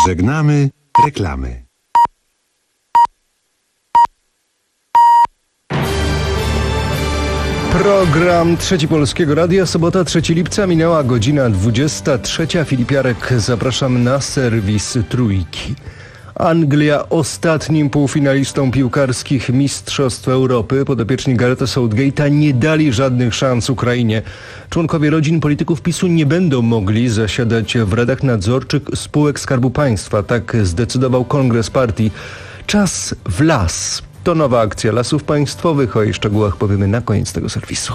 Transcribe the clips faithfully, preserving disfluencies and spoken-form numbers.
Żegnamy reklamy. Program Trzeci Polskiego Radia, sobota trzeciego lipca, minęła godzina dwudziesta trzecia. Filip Jarek, zapraszam na serwis Trójki. Anglia ostatnim półfinalistą piłkarskich Mistrzostw Europy. Podopieczni Garetha Southgate'a nie dali żadnych szans Ukrainie. Członkowie rodzin polityków PiSu nie będą mogli zasiadać w radach nadzorczych spółek Skarbu Państwa. Tak zdecydował kongres partii. Czas w las. To nowa akcja Lasów Państwowych. O jej szczegółach powiemy na koniec tego serwisu.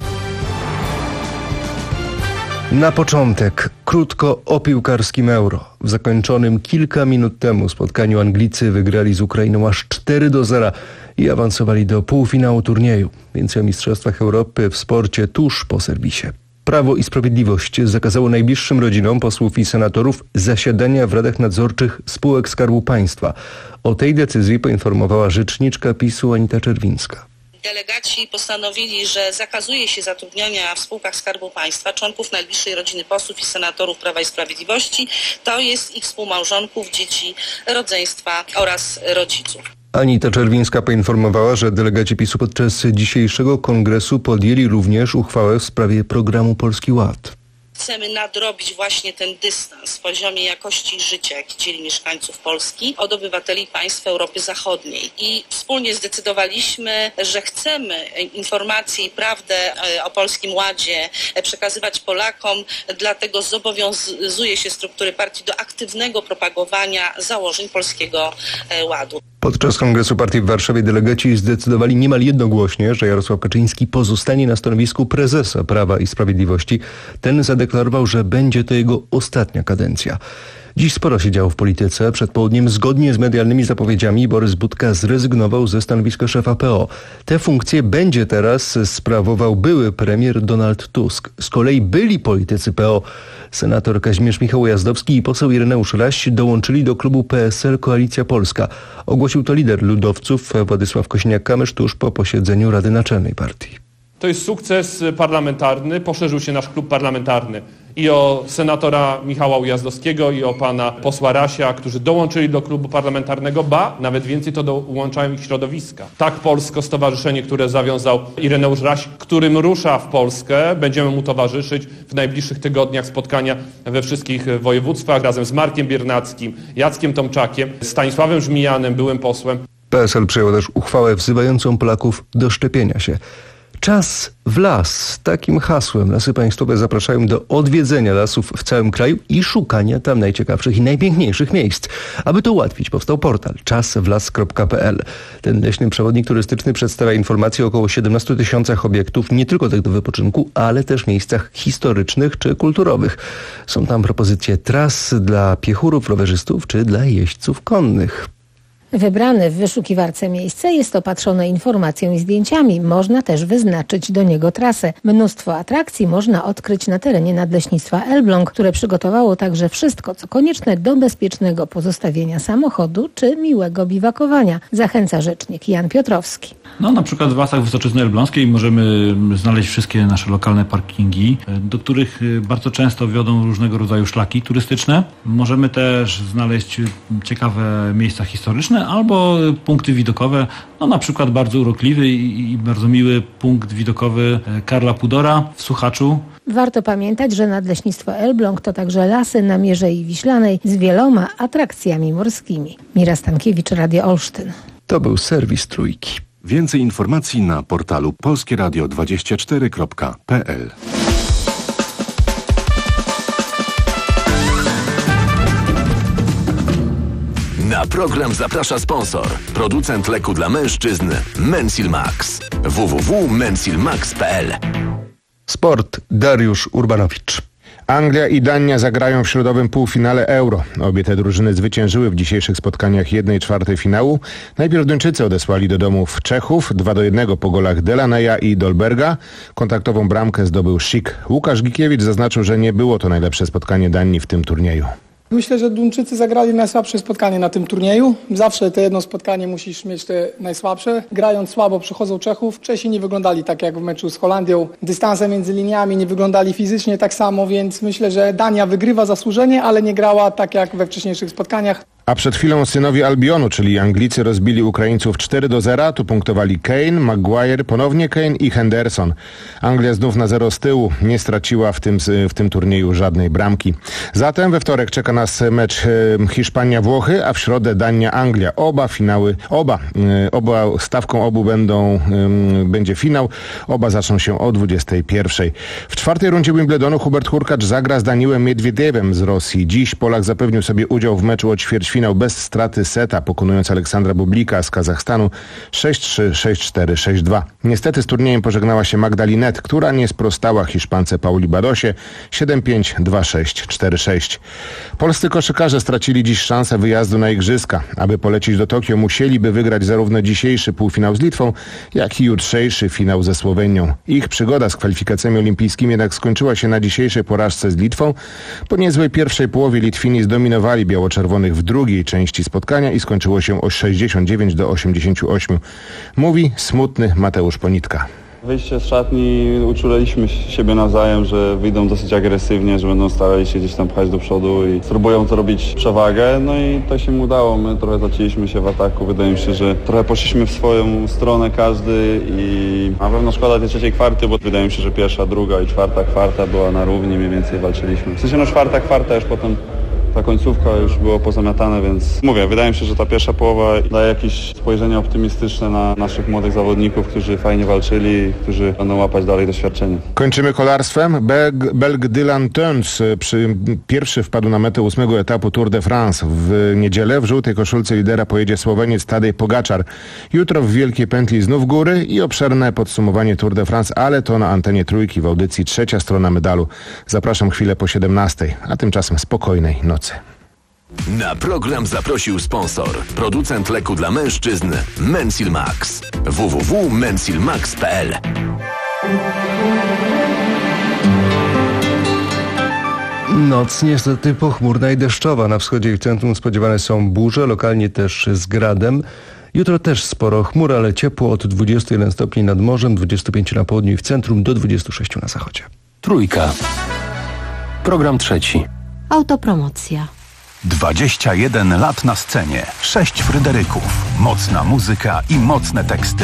Na początek krótko o piłkarskim Euro. W zakończonym kilka minut temu spotkaniu Anglicy wygrali z Ukrainą aż cztery do zera i awansowali do półfinału turnieju. Więcej o Mistrzostwach Europy w sporcie tuż po serwisie. Prawo i Sprawiedliwość zakazało najbliższym rodzinom posłów i senatorów zasiadania w radach nadzorczych spółek Skarbu Państwa. O tej decyzji poinformowała rzeczniczka PiSu Anita Czerwińska. Delegaci postanowili, że zakazuje się zatrudniania w spółkach Skarbu Państwa członków najbliższej rodziny posłów i senatorów Prawa i Sprawiedliwości. To jest ich współmałżonków, dzieci, rodzeństwa oraz rodziców. Anita Czerwińska poinformowała, że delegaci PiSu podczas dzisiejszego kongresu podjęli również uchwałę w sprawie programu Polski Ład. Chcemy nadrobić właśnie ten dystans w poziomie jakości życia, jaki dzieli mieszkańców Polski od obywateli państw Europy Zachodniej. I wspólnie zdecydowaliśmy, że chcemy informacje i prawdę o Polskim Ładzie przekazywać Polakom, dlatego zobowiązuje się struktury partii do aktywnego propagowania założeń Polskiego Ładu. Podczas kongresu partii w Warszawie delegaci zdecydowali niemal jednogłośnie, że Jarosław Kaczyński pozostanie na stanowisku prezesa Prawa i Sprawiedliwości. Ten zadeklarował, że będzie to jego ostatnia kadencja. Dziś sporo się działo w polityce. Przed południem zgodnie z medialnymi zapowiedziami Borys Budka zrezygnował ze stanowiska szefa P O. Tę funkcję będzie teraz sprawował były premier Donald Tusk. Z kolei byli politycy P O, senator Kazimierz Michał Ujazdowski i poseł Ireneusz Raś dołączyli do klubu P S L Koalicja Polska. Ogłosił to lider ludowców Władysław Kosiniak-Kamysz tuż po posiedzeniu Rady Naczelnej Partii. To jest sukces parlamentarny. Poszerzył się nasz klub parlamentarny i o senatora Michała Ujazdowskiego, i o pana posła Rasia, którzy dołączyli do klubu parlamentarnego, ba, nawet więcej, to dołączają ich środowiska. Tak Polsko, stowarzyszenie, które zawiązał Ireneusz Raś, którym rusza w Polskę, będziemy mu towarzyszyć w najbliższych tygodniach, spotkania we wszystkich województwach razem z Markiem Biernackim, Jackiem Tomczakiem, Stanisławem Żmijanem, byłym posłem. P S L przyjął też uchwałę wzywającą Polaków do szczepienia się. Czas w las. Takim hasłem Lasy Państwowe zapraszają do odwiedzenia lasów w całym kraju i szukania tam najciekawszych i najpiękniejszych miejsc. Aby to ułatwić, powstał portal czas w las kropka p l. Ten leśny przewodnik turystyczny przedstawia informacje o około siedemnastu tysiącach obiektów, nie tylko tych do wypoczynku, ale też miejscach historycznych czy kulturowych. Są tam propozycje tras dla piechurów, rowerzystów czy dla jeźdźców konnych. Wybrane w wyszukiwarce miejsce jest opatrzone informacją i zdjęciami. Można też wyznaczyć do niego trasę. Mnóstwo atrakcji można odkryć na terenie Nadleśnictwa Elbląg, które przygotowało także wszystko, co konieczne do bezpiecznego pozostawienia samochodu czy miłego biwakowania. Zachęca rzecznik Jan Piotrowski. No, na przykład w Lasach Wysoczyzny Elbląskiej możemy znaleźć wszystkie nasze lokalne parkingi, do których bardzo często wiodą różnego rodzaju szlaki turystyczne. Możemy też znaleźć ciekawe miejsca historyczne albo punkty widokowe, no na przykład bardzo urokliwy i bardzo miły punkt widokowy Karla Pudora w Suchaczu. Warto pamiętać, że Nadleśnictwo Elbląg to także lasy na Mierzei Wiślanej z wieloma atrakcjami morskimi. Mira Stankiewicz, Radio Olsztyn. To był serwis Trójki. Więcej informacji na portalu polskie radio dwadzieścia cztery kropka p l. Na program zaprasza sponsor, producent leku dla mężczyzn Mensil Max. w w w kropka mensilmax kropka p l. Sport. Dariusz Urbanowicz. Anglia i Dania zagrają w środowym półfinale Euro. Obie te drużyny zwyciężyły w dzisiejszych spotkaniach jednej czwartej finału. Najpierw Duńczycy odesłali do domów Czechów dwa do jednego po golach Delaneya i Dolberga. Kontaktową bramkę zdobył Schick. Łukasz Gikiewicz zaznaczył, że nie było to najlepsze spotkanie Danii w tym turnieju. Myślę, że Duńczycy zagrali najsłabsze spotkanie na tym turnieju. Zawsze te jedno spotkanie musisz mieć te najsłabsze. Grając słabo przychodzą Czechów. Czesi nie wyglądali tak jak w meczu z Holandią. Dystanse między liniami nie wyglądali fizycznie tak samo, więc myślę, że Dania wygrywa zasłużenie, ale nie grała tak jak we wcześniejszych spotkaniach. A przed chwilą synowie Albionu, czyli Anglicy, rozbili Ukraińców cztery do zera. Tu punktowali Kane, Maguire, ponownie Kane i Henderson. Anglia znów na zero z tyłu. Nie straciła w tym, w tym turnieju żadnej bramki. Zatem we wtorek czeka nas mecz Hiszpania-Włochy, a w środę Dania-Anglia. Oba finały, oba, oba stawką obu będą, będzie finał. Oba zaczną się o dwudziestej pierwszej. W czwartej rundzie Wimbledonu Hubert Hurkacz zagra z Daniłem Miedwiediewem z Rosji. Dziś Polak zapewnił sobie udział w meczu o ćwierćfinał bez straty seta, pokonując Aleksandra Bublika z Kazachstanu sześć trzy, sześć cztery, sześć dwa. Niestety z turniejem pożegnała się Magda Linette, która nie sprostała Hiszpance Pauli Badosie siedem pięć, dwa sześć, cztery sześć. Polscy koszykarze stracili dziś szansę wyjazdu na igrzyska. Aby polecieć do Tokio, musieliby wygrać zarówno dzisiejszy półfinał z Litwą, jak i jutrzejszy finał ze Słowenią. Ich przygoda z kwalifikacjami olimpijskimi jednak skończyła się na dzisiejszej porażce z Litwą. Po niezłej pierwszej połowie Litwini zdominowali biało-czerwonych w drugiej części spotkania i skończyło się o sześćdziesiąt dziewięć do osiemdziesięciu ośmiu. Mówi smutny Mateusz Ponitka. Wyjście z szatni, uczuliliśmy siebie nawzajem, że wyjdą dosyć agresywnie, że będą starali się gdzieś tam pchać do przodu i spróbują to robić przewagę. No i to się mu udało. My trochę zacięliśmy się w ataku. Wydaje mi się, że trochę poszliśmy w swoją stronę każdy i na pewno szkoda tej trzeciej kwarty, bo wydaje mi się, że pierwsza, druga i czwarta kwarta była na równi, mniej więcej walczyliśmy. W sensie no czwarta kwarta już potem ta końcówka już było pozamiatane, więc mówię, wydaje mi się, że ta pierwsza połowa daje jakieś spojrzenie optymistyczne na naszych młodych zawodników, którzy fajnie walczyli, którzy będą łapać dalej doświadczenie. Kończymy kolarstwem. Belg, Belg Dylan Teuns przy pierwszy wpadł na metę ósmego etapu Tour de France. W niedzielę w żółtej koszulce lidera pojedzie Słoweniec Tadej Pogaczar. Jutro w wielkiej pętli znów góry i obszerne podsumowanie Tour de France, ale to na antenie Trójki w audycji Trzecia strona medalu. Zapraszam chwilę po siedemnastej, a tymczasem spokojnej nocy. Na program zaprosił sponsor, producent leku dla mężczyzn Mensil Max. w w w kropka mensil max kropka p l. Noc niestety pochmurna i deszczowa. Na wschodzie i w centrum spodziewane są burze, lokalnie też z gradem. Jutro też sporo chmur, ale ciepło od dwudziestu jeden stopni nad morzem, dwudziestu pięciu na południu i w centrum, do dwudziestu sześciu na zachodzie. Trójka. Program trzeci. Autopromocja. dwadzieścia jeden lat na scenie, sześć Fryderyków, mocna muzyka i mocne teksty.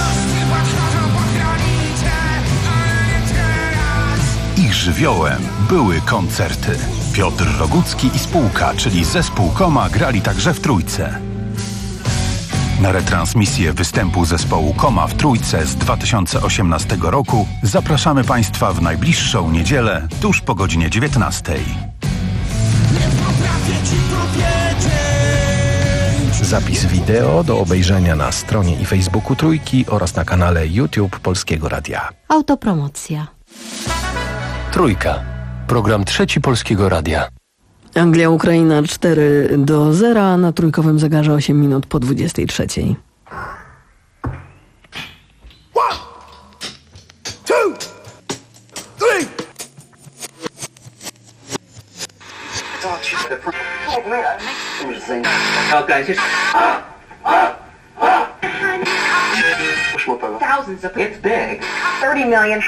Ich żywiołem były koncerty. Piotr Rogucki i spółka, czyli zespół Koma, grali także w Trójce. Na retransmisję występu zespołu Koma w Trójce z dwa tysiące osiemnastego roku zapraszamy Państwa w najbliższą niedzielę, tuż po godzinie dziewiętnastej. Zapis wideo do obejrzenia na stronie i Facebooku Trójki oraz na kanale YouTube Polskiego Radia. Autopromocja. Trójka. Program trzeci Polskiego Radia. Anglia, Ukraina cztery do zera, na trójkowym zegarze osiem minut po dwudziestej trzeciej. Thousands of it's big. thirty million.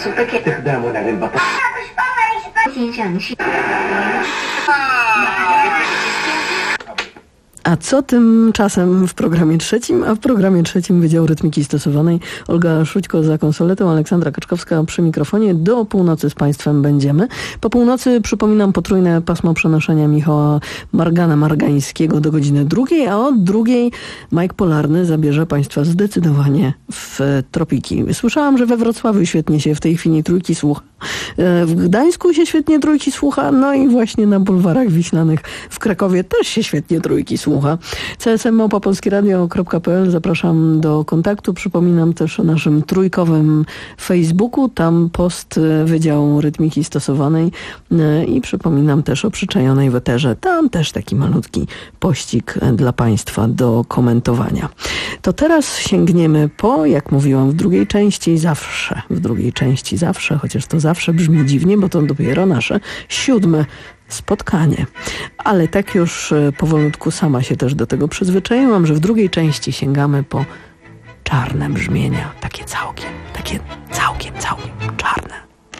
A co tymczasem w programie trzecim? A w programie trzecim Wydział Rytmiki Stosowanej. Olga Szućko za konsoletą, Aleksandra Kaczkowska przy mikrofonie. Do północy z Państwem będziemy. Po północy, przypominam, potrójne pasmo przenoszenia Michała Margana-Margańskiego do godziny drugiej, a od drugiej Mike Polarny zabierze Państwa zdecydowanie w tropiki. Słyszałam, że we Wrocławiu świetnie się w tej chwili trójki słucha. W Gdańsku się świetnie trójki słucha, no i właśnie na bulwarach wiślanych w Krakowie też się świetnie trójki słucha. c s m małpa polskie radio kropka p l. Zapraszam do kontaktu. Przypominam też o naszym trójkowym Facebooku. Tam post Wydziału Rytmiki Stosowanej i przypominam też o przyczajonej w eterze. Tam też taki malutki pościg dla Państwa do komentowania. To teraz sięgniemy po, jak mówiłam w drugiej części, zawsze, w drugiej części zawsze, chociaż to zawsze zawsze brzmi dziwnie, bo to dopiero nasze siódme spotkanie. Ale tak już powolutku sama się też do tego przyzwyczaiłam, że w drugiej części sięgamy po czarne brzmienia. Takie całkiem, takie całkiem, całkiem czarne.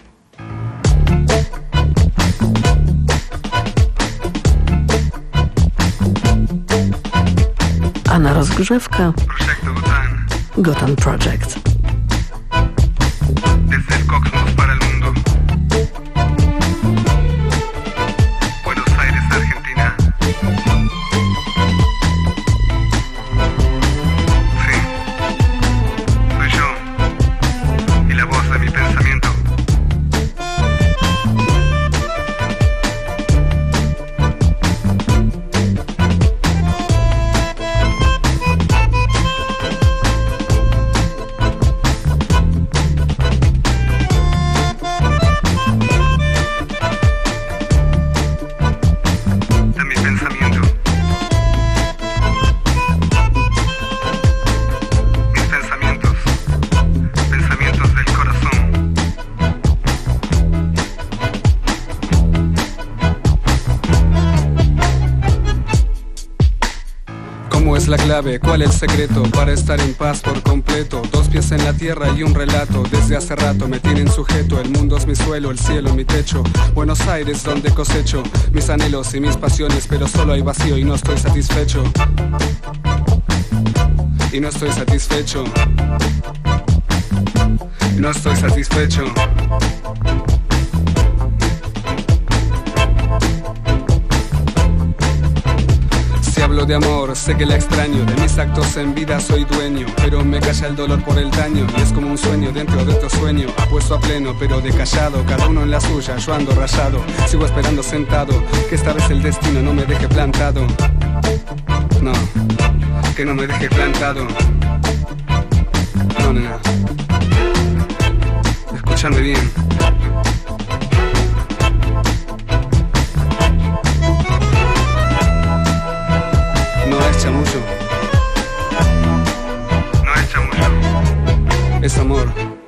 A na rozgrzewkę Gotan Project. Desde el cosmos para el mundo. Buenos Aires, Argentina. Sí, soy yo. Y la voz de mi pensamiento. La clave, ¿cuál el secreto para estar en paz por completo? Dos pies en la tierra y un relato. Desde hace rato me tienen sujeto. El mundo es mi suelo, el cielo mi techo. Buenos Aires donde cosecho mis anhelos y mis pasiones, pero solo hay vacío y no estoy satisfecho. Y no estoy satisfecho. Y no estoy satisfecho. Hablo de amor, sé que la extraño. De mis actos en vida soy dueño, pero me calla el dolor por el daño. Y es como un sueño dentro de otro sueño, apuesto a pleno pero de callado. Cada uno en la suya, yo ando rayado. Sigo esperando sentado, que esta vez el destino no me deje plantado. No, que no me deje plantado. No, nena, escúchame bien. No es chamullo. No es chamullo. Es amor.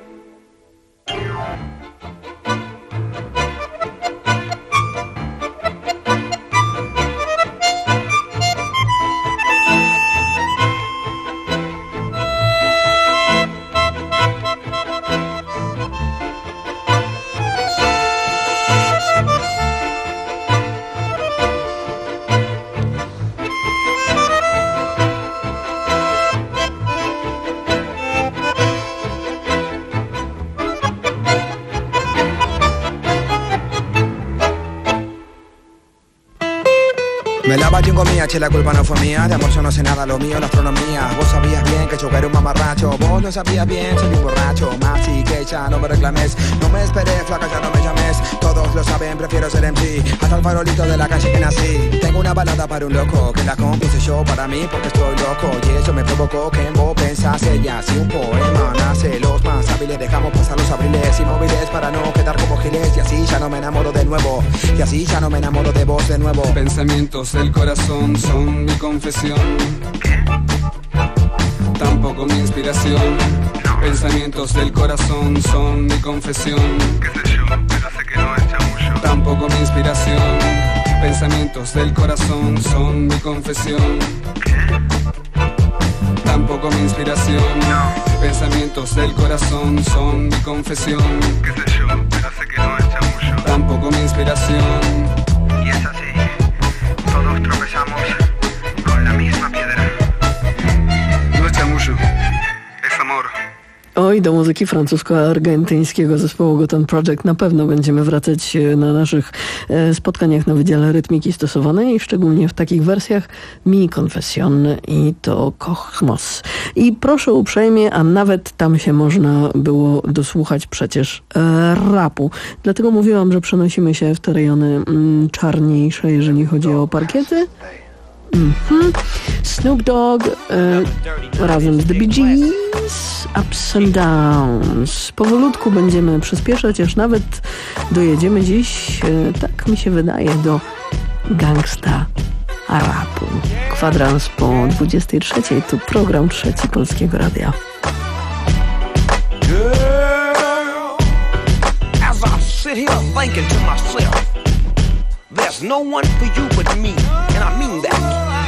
Me lava yo comía, che, la culpa no fue mía. De amor yo no sé nada, lo mío la astronomía. Vos sabías bien que yo era un mamarracho. Vos lo sabías bien, soy un borracho. Más y que ya no me reclames. No me esperes, flaca, ya no me llames. Todos lo saben, prefiero ser M C. Hasta el farolito de la calle que nací. Tengo una balada para un loco, que la compuse yo para mí porque estoy loco. Y eso me provocó que en vos pensase. Y así un poema nace. Los más hábiles dejamos pasar los abriles inmóviles para no quedar como giles. Y así ya no me enamoro de nuevo. Y así ya no me enamoro de vos de nuevo. Pensamientos del corazón son mi confesión. Tampoco mi inspiración. Pensamientos del corazón son mi confesión. Qué sé yo, pero sé que no es chamullo. Tampoco mi inspiración. Pensamientos del corazón son mi confesión. Tampoco mi inspiración. Pensamientos del corazón son mi confesión. Qué sé yo, pero sé que no es chamullo. Tampoco mi inspiración. Y es así. Todos tropezamos con la misma piedra. No es chamullo, es amor. Oj, do muzyki francusko-argentyńskiego zespołu Gotan Project na pewno będziemy wracać na naszych spotkaniach na Wydziale Rytmiki Stosowanej, szczególnie w takich wersjach Mi Confession i to Kosmos. I proszę uprzejmie, a nawet tam się można było dosłuchać przecież e, rapu. Dlatego mówiłam, że przenosimy się w te rejony mm, czarniejsze, jeżeli chodzi o parkiety. Mm-hmm. Snoop Dogg e, razem z The Bee Gees, Ups and Downs. Powolutku będziemy przyspieszać, aż nawet dojedziemy dziś, e, tak mi się wydaje, do gangsta rapu. Kwadrans po dwudziestej trzeciej, tu program trzeci Polskiego Radia. Girl, as I sit here thinking to myself, there's no one for you but me, and I mean that.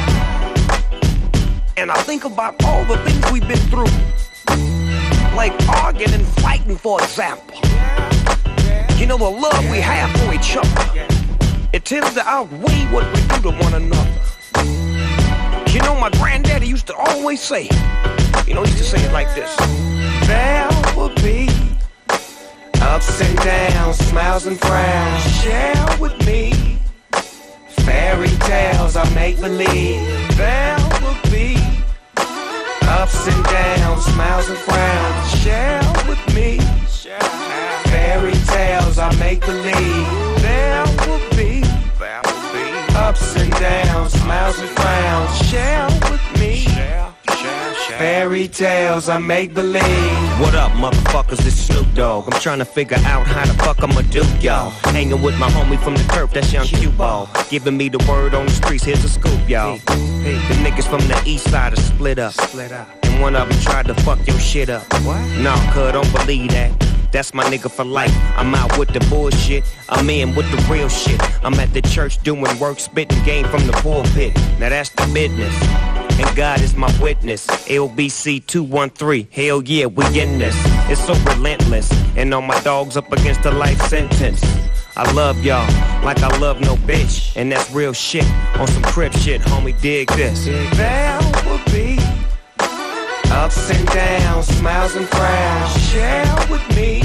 And I think about all the things we've been through, like arguing and fighting, for example. You know, the love we have for each other, it tends to outweigh what we do to one another. You know, my granddaddy used to always say, you know, he used to say it like this: there will be ups and downs, smiles and frowns. Share with me fairy tales I make believe. There will be ups and downs, smiles and frowns. Share with me fairy tales I make believe. There will be ups and downs, smiles and frowns. Share with me fairy tales I make believe. What up, motherfuckers? It's Snoop Dogg. I'm trying to figure out how the fuck I'ma do, y'all. Hanging with my homie from the turf, that's young Q-Ball. Giving me the word on the streets, here's a scoop, y'all. The niggas from the east side are split up. And one of them tried to fuck your shit up. Nah, cuz, don't believe that. That's my nigga for life. I'm out with the bullshit, I'm in with the real shit. I'm at the church doing work, spitting game from the pulpit. Now that's the business, and God is my witness. L B C two one three, hell yeah, we in this. It's so relentless, and all my dogs up against a life sentence. I love y'all like I love no bitch, and that's real shit. On some crib shit, homie, dig this. There will be ups and downs, smiles and frowns. Share with me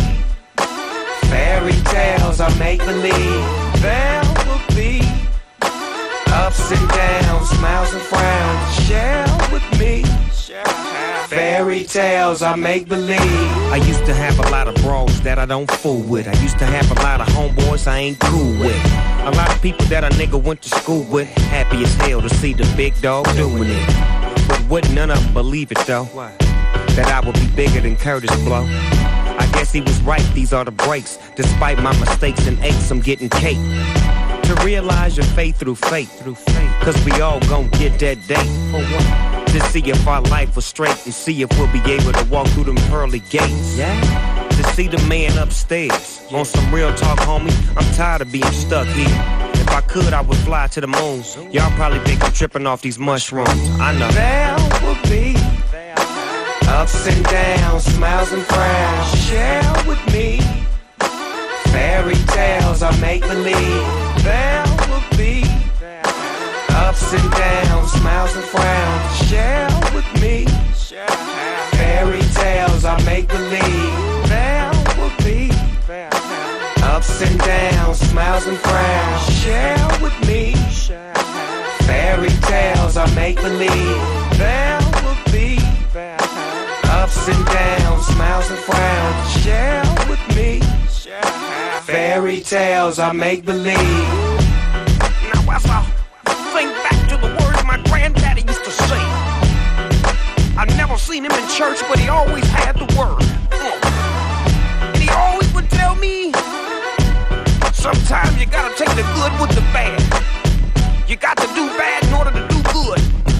fairy tales I make believe. There will be ups and downs, smiles and frowns. Share with me fairy tales I make believe. I used to have a lot of bros that I don't fool with. I used to have a lot of homeboys I ain't cool with. A lot of people that a nigga went to school with. Happy as hell to see the big dog doing it. But wouldn't none of them believe it though, that I would be bigger than Curtis Blow. I guess he was right, these are the breaks. Despite my mistakes and aches, I'm getting cake. To realize your faith through faith, through faith. Cause we all gon' get that day. For what? To see if our life was straight and see if we'll be able to walk through them pearly gates. Yeah. To see the man upstairs. Yeah. On some real talk, homie, I'm tired of being stuck here. If I could, I would fly to the moon. Y'all probably think I'm tripping off these mushrooms. I know. There will be ups and downs, smiles and frowns. Share with me fairy tales I make believe. There will be ups and downs, smiles and frowns. Share with me fairy tales I make believe. There will be ups and downs, smiles and frowns. Share with me fairy tales I make believe. There will be ups and downs, smiles and frowns. Share with me fairy tales I make believe. Now as I think back to the words my granddaddy used to say, I never seen him in church, but he always had the word. And he always would tell me, sometimes you gotta take the good with the bad. You got to do bad in order to do good.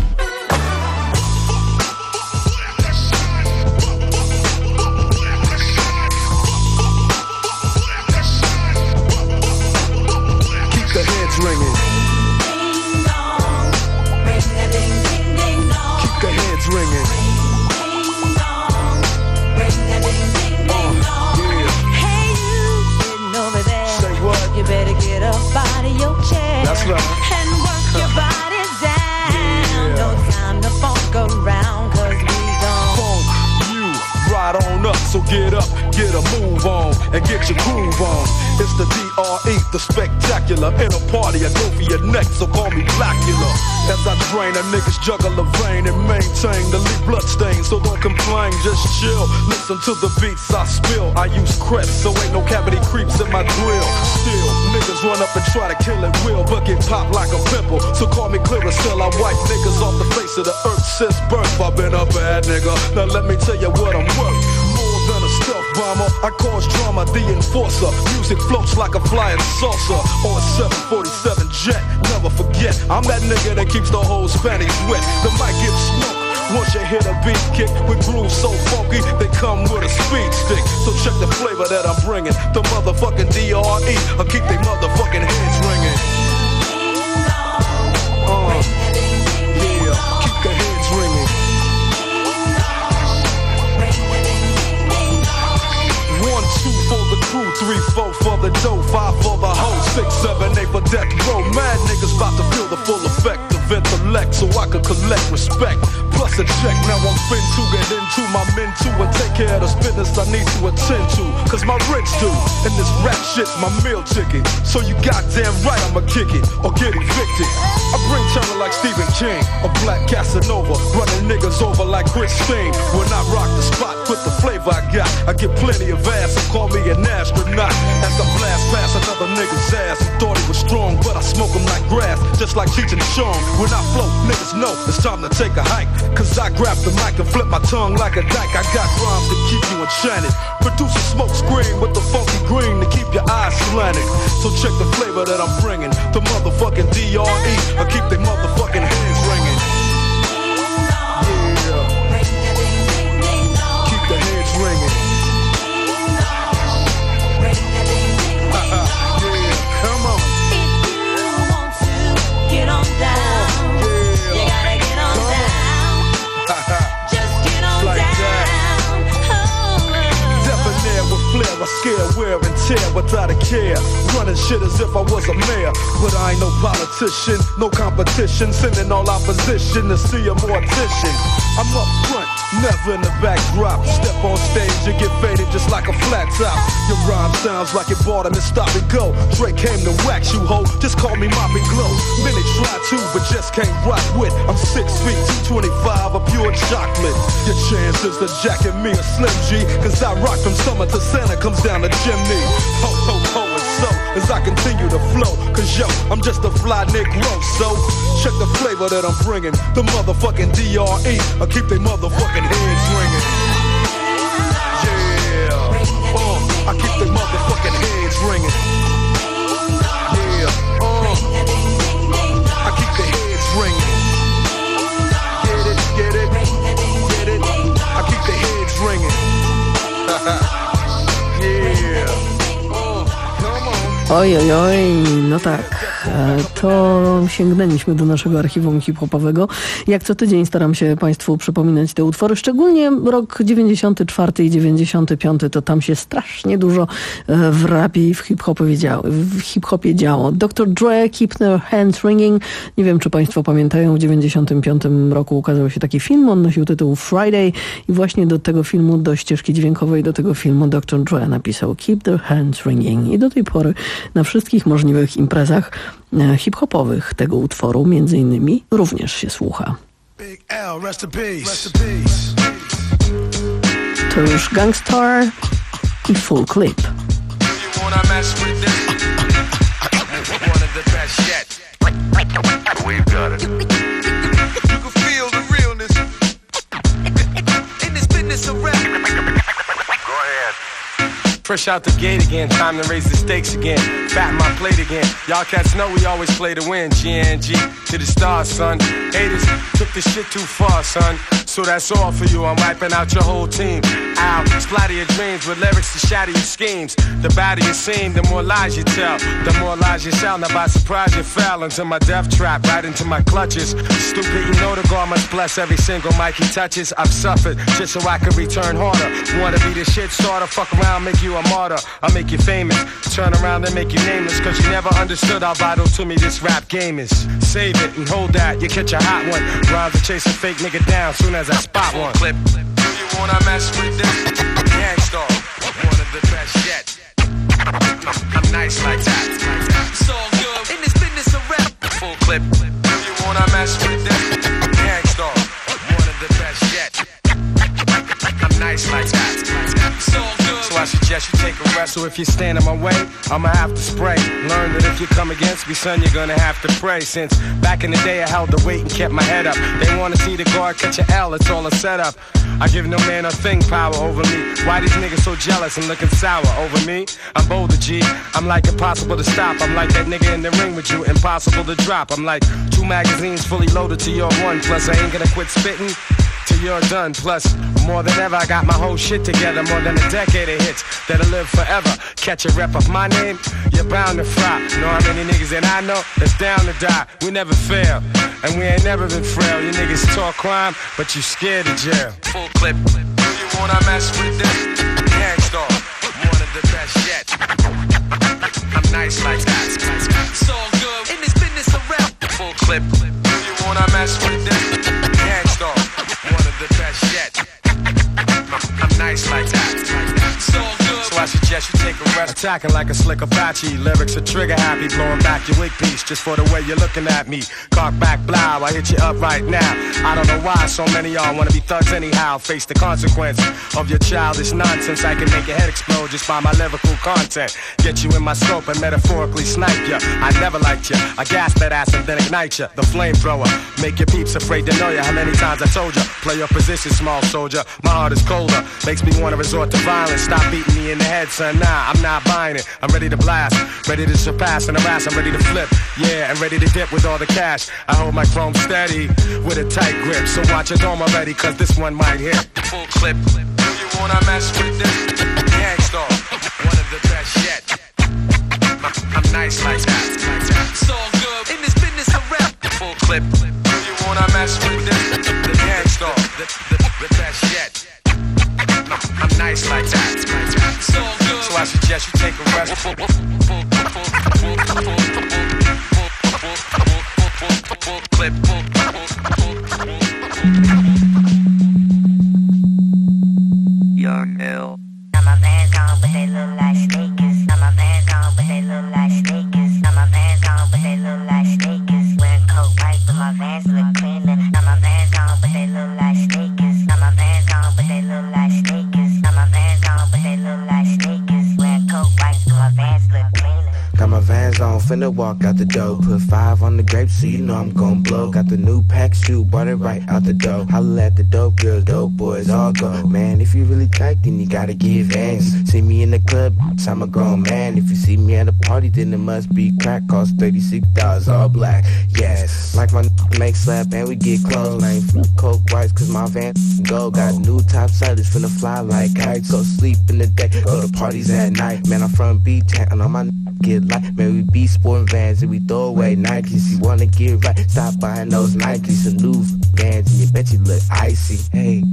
Keep the heads ringing. Ding dong, ring a ding ding ding dong. Keep the heads ringing. Ding dong, ring a ding ding ding dong. Hey you sitting over there. Say what? You better get up out of your chair. That's right. And work your body down. Yeah. No time to funk around, cause we gon' funk you right on up. So get up, get a move on, and get your groove on. It's the D R E, the spectacular. In a party, I go for your neck, so call me Blackula. As I drain a nigga's jugular vein and maintain the lead blood stain. So don't complain, just chill. Listen to the beats I spill. I use Crest, so ain't no cavity creeps in my grill. Still, niggas run up and try to kill it real, but get popped like a pimple. So call me clearer still. I wipe niggas off the face of the earth since birth. I've been a bad nigga. Now let me tell you what I'm worth. More than a stealth bomber, I cause drama, the enforcer. Music floats like a flying saucer on a seven forty-seven jet. Never forget, I'm that nigga that keeps the whole Spanish wet. The mic gets smoked Once you hit a beat kick with grooves so funky, they come with a speed stick. So check the flavor that I'm bringing. The motherfucking D R E, I'll keep they motherfucking heads ringing. Uh, yeah, keep the heads ringing. One, two for the crew, three, four for the dough, five for the hoe, six, seven, eight for death row. Mad niggas about to feel the full effect of intellect, so I could collect respect. Plus a check, now I'm fin to get into my men too and take care of this business I need to attend to. Cause my rich do, and this rap shit's my meal ticket. So you goddamn right I'ma kick it or get evicted. I bring terror like Stephen King, a black Casanova, running niggas over like Christine. When I rock the spot with the flavor I got, I get plenty of ass, so call me an astronaut. As I blast past another nigga's ass, who thought he was strong, but I smoke him like grass, just like Cheech and Chong. When I flow, niggas know it's time to take a hike. Cause I grab the mic and flip my tongue like a dyke. I got rhymes to keep you enchanted. Produce a smoke screen with the funky green to keep your eyes slanted. So check the flavor that I'm bringing. The motherfucking D R E, I keep they motherfucking hands ringing. Yeah. Keep the heads ringing. Yeah, come on. If you want to get on down, uh, yeah. You gotta get on come down. On. Just get on like down. That. Debonair with flair, I scare, wear and tear without a care. Running shit as if I was a mayor. But I ain't no politician, no competition. Sending all opposition to see a mortician. I'm up front, never in the backdrop. Step on stage, you get faded just like a flat top. Your rhyme sounds like it bought him and stop and go. Drake came to wax you, ho, just call me Mop and Glow. Many try to, but just can't rock with. I'm six feet, two twenty-five, a pure chocolate. Your chances to jacket me a Slim G, cause I rock from summer to Santa comes down the chimney. Ho, ho, ho, and so, as I continue to flow. Cause yo, I'm just a fly Negro, so check the flavor that I'm bringing. The motherfucking D R E, I keep they motherfucking heads ringing. Yeah, uh, I keep they motherfucking heads ringing. Yeah, uh, I keep the heads ringing. Get it, get it, get it. I keep the heads ringing. Yeah, uh, come on. Oj, oj, oj, no tak, to sięgnęliśmy do naszego archiwum hip-hopowego. Jak co tydzień staram się Państwu przypominać te utwory, szczególnie rok dziewięćdziesiąty czwarty i dziewięćdziesiąty piąty, to tam się strasznie dużo w rapie i w hip-hopie działo. W hip-hopie działo. doktor Dre, Keep Their Hands Ringing. Nie wiem, czy Państwo pamiętają, w dziewięćdziesiątym piątym roku ukazał się taki film, on nosił tytuł Friday i właśnie do tego filmu, do ścieżki dźwiękowej do tego filmu doktor Dre napisał Keep Their Hands Ringing i do tej pory na wszystkich możliwych imprezach hip-hopowych tego utworu między innymi również się słucha. To już Gangstar i Full Clip. Fresh out the gate again, time to raise the stakes again. Batten my plate again. Y'all cats know we always play to win. G N G to the stars, son. Haters took this shit too far, son. So that's all for you. I'm wiping out your whole team. Ow, splatter your dreams with lyrics to shatter your schemes. The badder you seem, the more lies you tell. The more lies you sell. Now by surprise you fell into my death trap, right into my clutches. Stupid, you know the God must bless every single mic he touches. I've suffered just so I can return harder. Wanna be the shit starter? Fuck around, make you a martyr. I'll make you famous. Turn around and make you nameless. Cause you never understood how vital to me this rap game is. Save it and hold that, you catch a hot one. Rhymes to chase a fake nigga down soon as I spot one. Clip. Do you wanna mess with this? Gangstar, one of the best yet. I'm nice like that. It's all good in this business of rap. Full clip. Do you wanna mess with this? Gangstar, one of the best yet. I'm nice like that. It's all good. So I suggest you take a rest. So if you stand in my way, I'ma have to spray. Learn that if you come against me, son, you're gonna have to pray. Since back in the day I held the weight and kept my head up. They wanna see the guard catch an L, it's all a setup. I give no man a thing power over me. Why these niggas so jealous and looking sour over me? I'm bolder, G. I'm like impossible to stop. I'm like that nigga in the ring with you, impossible to drop. I'm like two magazines fully loaded to your one. Plus I ain't gonna quit spitting you're done. Plus, more than ever, I got my whole shit together. More than a decade of hits that'll live forever. Catch a rep of my name, you're bound to fry. Know how many niggas that I know that's down to die. We never fail, and we ain't never been frail. You niggas talk crime, but you scared of jail. Full clip. Do you wanna mess with this? Gangstar, one of the best yet. I'm nice like that. It's all good in this business around. Full clip. Do you wanna mess with this? Gangstar, one of the best yet. I'm nice like that. It's all good. So I suggest you take a rest. Attacking like a slick Apache. Lyrics are trigger happy. Blowing back your wig piece just for the way you're looking at me. Cock back, blow. I hit you up right now. I don't know why so many y'all wanna be thugs anyhow. Face the consequence of your childish nonsense. I can make your head explode just by my lyrical content. Get you in my scope and metaphorically snipe ya. I never liked ya. I gas that ass and then ignite ya. The flamethrower. Make your peeps afraid to know ya. How many times I told ya? Play your position, small soldier. My heart is colder. Makes me wanna resort to violence. Stop beating me in the head, son. Nah, I'm not buying it. I'm ready to blast. Ready to surpass and harass. I'm ready to flip. Yeah, and ready to dip with all the cash. I hold my chrome steady with a tight grip. So watch your dome already, cause this one might hit. Full clip. Do you wanna mess with this? Gangstar, one of the best yet. I'm nice like that. It's all good in this business around. Full clip. Do you wanna mess with this? The Gangstar, the, the, the best yet. I'm nice like that. It's all good. So I suggest you take a rest. Full, full, full, full, full, full, full, full clip. Full, full, full, full. You're ill. Now my Vans on, but they look like sneakers. Now my Vans on, but they look like sneakers. Now my Vans on, but they look like sneakers. Wearing coat white, but my Vans look cleaner. Now my Vans on, but they look like sneakers. Now my Vans on, but they look like sneakers. Now my Vans on, but they look like sneakers. Wearing coat white, but my Vans look cleaner. Got my Vans on, finna walk out the door. Put five on the grapes, so you know I'm gon' blow. Got the new pack shoe, bought it right out the door. Holla at the dope girls, dope boys, all go. Man, if you really tight, then you gotta give Vans. See me in the club, I'm a grown man. If you see me at a party, then it must be crack. Cost thirty-six dollars, all black, yes. Like my make slap and we get close. I ain't flip coke whites, cause my van go. Got new top siders, finna fly like kites. Go sleep in the day, go to parties at night. Man, I'm from B-Town, on my get light. Man, we be sporting Vans and we throw away Nikes. You wanna get right, stop buying those Nikes. Some new Vans and you bet you look icy. Hey.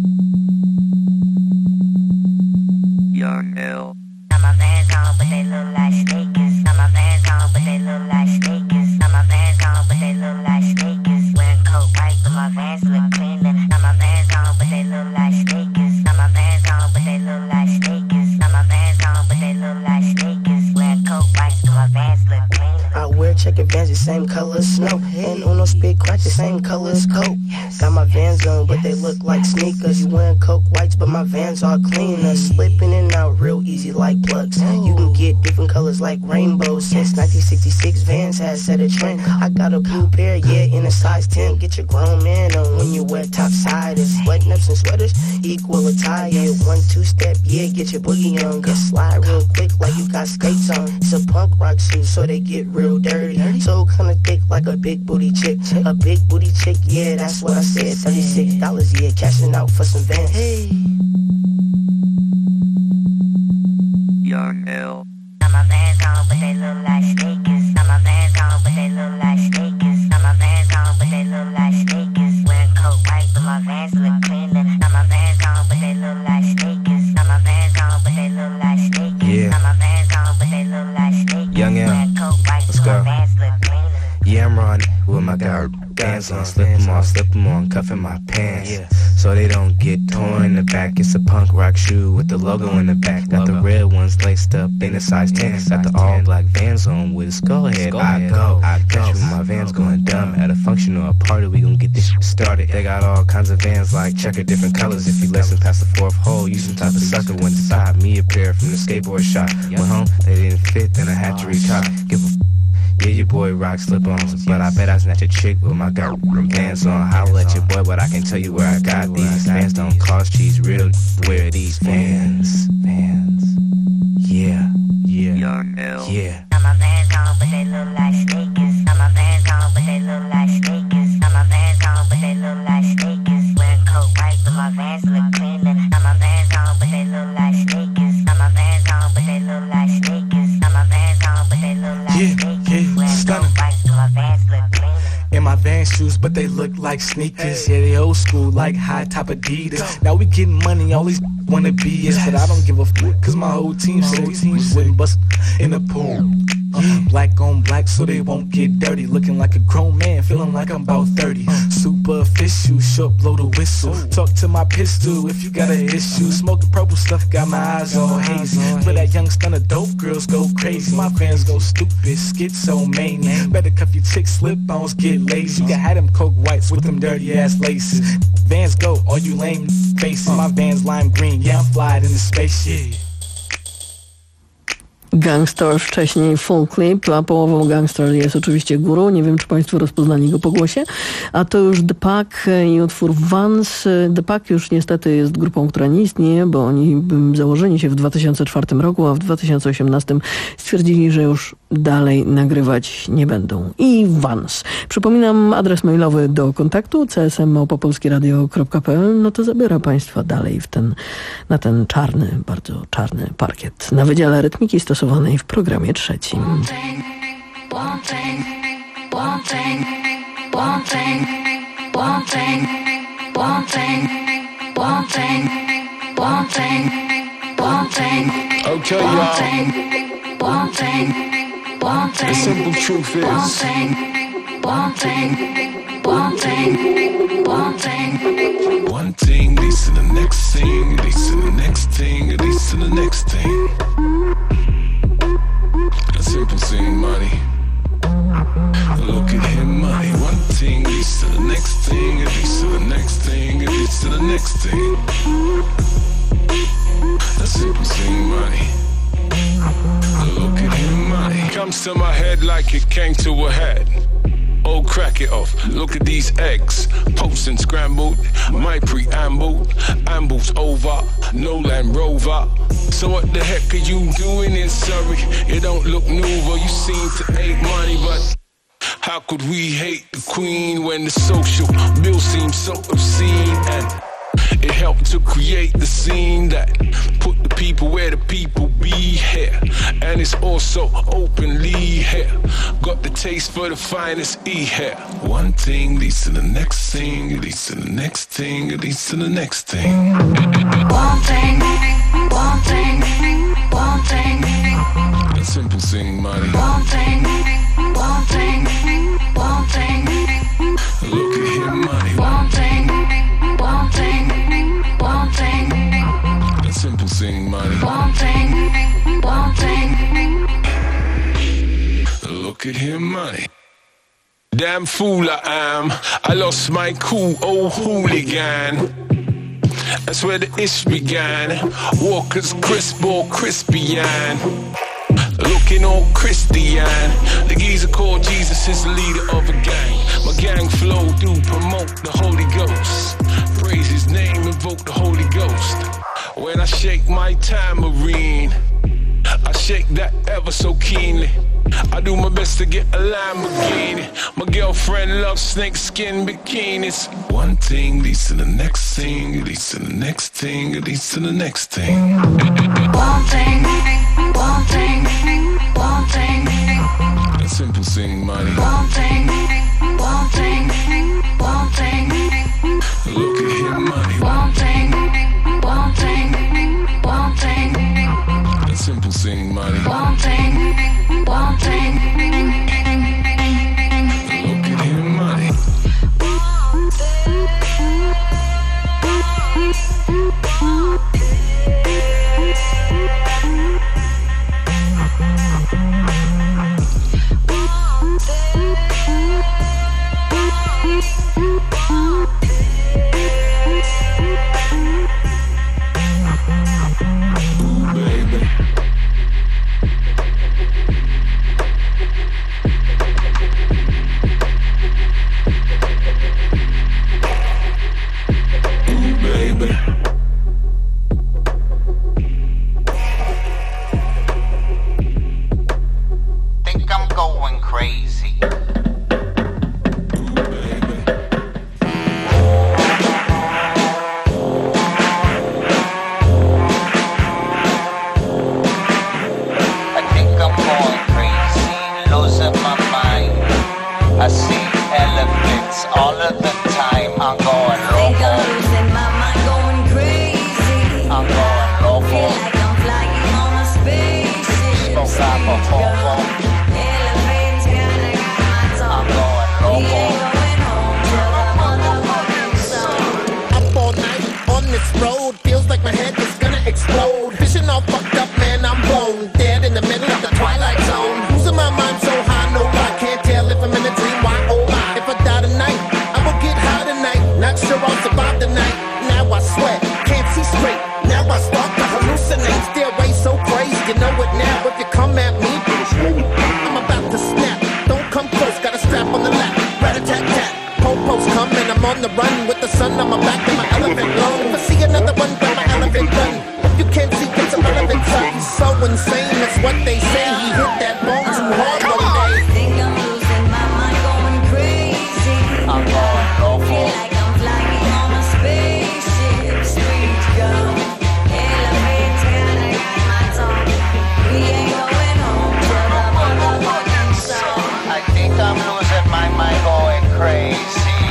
You're ill. Now my Vans on, but they look like sneakers. Now my Vans on, but they look like sneakers. Now my Vans on, but they look like sneakers. Wearing coat white, but my Vans look cleaner. Now my Vans on, but they look like sneakers. Now my Vans on, but they look like sneakers. Now my Vans on, but they look like sneakers. Wearing coat white, but my Vans look cleaner. I wear checker Vans the same color as snow. And Uno spit crack the same color as coke. Got my Vans on, but they look like sneakers. You wearing coke whites, but my Vans are cleaner. Slipping in and out real easy like plugs. You can get different colors like rainbows. Since nineteen sixty-six, Vans has set a trend. I got a blue pair, yeah, in a size ten. Get your grown man on when you wear topsiders. Button ups and sweaters equal attire. One, two step, yeah, get your boogie on. Get slide real quick like you got skates on. It's a punk rock shoe, so they get real dirty. So kinda thick like a big booty chick. A big booty chick, yeah, that's what I said. thirty-six dollars, yeah, cashing out for some Vans. Hey. You're ill. Now my Vans on, but they look like sneakers. Now my Vans on, but they look like sneakers. Now my Vans on, but they look like sneakers. Wearing coat white, but my Vans look cleaner. Now my Vans on, but they look like sneakers. Now my Vans on, but they look like sneakers. Yeah. Now my Vans on, but they look like sneakers. Young M, Wearing coat white, let's but go. my Vans look cleaner. Yeah, I'm riding with my guard. Vans on, slip them on, slip them on, cuffing my pants. Yeah. So they don't get torn in the back. It's a punk rock shoe with the logo in the back. Got the red ones laced up in a size ten. Got the all black Vans on with a skull head. I go, I catch with my Vans going dumb. At a function or a party, we gon' get this shit started. They got all kinds of Vans like checker different colors. If you listen past the fourth hole, you some type of sucker. Went to buy me a pair from the skateboard shop. Went home, they didn't fit, then I had to retop. Give a f- yeah, your boy rock slip-ons, but I bet I snatch a chick with my girl from Vans on. Holla at your boy, but I can tell you where I got these. Vans don't cost cheese, real wear these Vans. Vans. Yeah, yeah, yeah. Now my Vans on, but they look like sneakers. Now my Vans on, but they look like sneakers. Now my Vans on, but they look like sneakers. Wearing coat white, but my Vans shoes, but they look like sneakers. Yeah, they old school, like high top Adidas. Now we getting money, all these wanna be us, but I don't give a fuck, cause my whole team said these teams wouldn't bust in the pool. Uh, black on black so they won't get dirty. Looking like a grown man, feeling like I'm about thirty. Superficial, short blow the whistle. Talk to my pistol if you got an issue. Smoking purple stuff, got my eyes all hazy. For that young stunner, dope girls go crazy. My fans go stupid, schizomania. Better cuff your chick, slip-ons, get lazy. You can have them coke whites with them dirty ass laces. Vans go, all you lame faces. My Vans lime green, yeah I'm flying in the spaceship. Gangster, wcześniej Full Clip, a połową Gangster jest oczywiście Guru. Nie wiem, czy Państwo rozpoznali go po głosie. A to już The Pack i utwór Vans. The Pack już niestety jest grupą, która nie istnieje, bo oni założyli się w dwa tysiące czwartym roku, a w dwa tysiące osiemnastym stwierdzili, że już dalej nagrywać nie będą. I Vans. Przypominam adres mailowy do kontaktu c s m małpa polskie radio kropka p l. No to zabiera Państwa dalej w ten, na ten czarny, bardzo czarny parkiet. Na Wydziale Rytmiki stosowanej w programie trzecim. One thing, one thing, one thing, one thing, one thing, one thing, one thing, one thing, one thing. Okay, one y'all. thing, one thing, one thing. The simple truth is, one thing, one thing, one thing, one thing. One thing leads to the next thing, leads to the next thing, it leads to the next thing. A simple thing, money. Look at him, money. One thing leads to the next thing, it leads to the next thing, it leads to the next thing. A simple thing, money. Look at him, money. comes to my head like it came to a head. Oh, crack it off. Look at these eggs. Poached and scrambled. My preamble. Amble's over. No Land Rover. So what the heck are you doing in Surrey? You don't look new, but you seem to hate money, but how could we hate the Queen when the social bill seems so obscene? And it helped to create the scene that put the people where the people be here. And it's also openly here. Got the taste for the finest E here. One thing leads to the next thing, it leads to the next thing, it leads to the next thing. One thing, one thing, one thing. A simple thing, money. One thing, one thing, one thing. Look at him, money. One thing, one thing, one thing. A simple thing, money. One thing, one thing. Look at him, money. Damn fool I am. I lost my cool old hooligan. That's where the ish began. Walker's crisp or crispian. Looking all Christian. The geezer called Jesus is the leader of a gang. My gang flow do promote the Holy Ghost. Praise his name, invoke the Holy Ghost. When I shake my tambourine, I shake that ever so keenly. I do my best to get a Lamborghini. My girlfriend loves snakeskin bikinis. One thing leads to the next thing, it leads to the next thing, it leads to the next thing. One thing, one thing, one thing. A simple thing, money. One thing, one thing, one thing. Look at him, money. One thing, one thing, one thing. A simple thing, money. One thing, one thing. Look at him, money. Ooh, baby. Ooh, baby. Think I'm going crazy. I think I'm going crazy, losing my mind. I see elephants. Elephants kinda got my tongue. We ain't going home till the motherfucking sun. Up all night on this road, feels like my head is gonna explode. Vision all fucked up, man, I'm blown. Dead in the middle of the twilight zone. Losing my mind so high, no, I can't tell if I'm in a dream. Why, oh my, if I die tonight, I will get high tonight. Not sure I'll survive the night. Now I sweat, can't see straight. Now I start to hallucinate. Stairway so crazy, you know it now. If you come at me, I'm about to snap. Don't come close, got a strap on the lap. Rat-a-tat-tat, po-po's coming. I'm on the run with the sun on my back and my elephant lung. If I see another one, grab my elephant gun. If you can't see, it's irrelevant, son. He's so insane, that's what they say. He hit that bone too hard one day. I think I'm losing my mind, going crazy. I'm going loco. Feel like I'm flying on a spaceship. Screech gum. Elephants kinda got my tongue. We ain't going home till the motherfucking sun. I think I'm losing my mind, going crazy.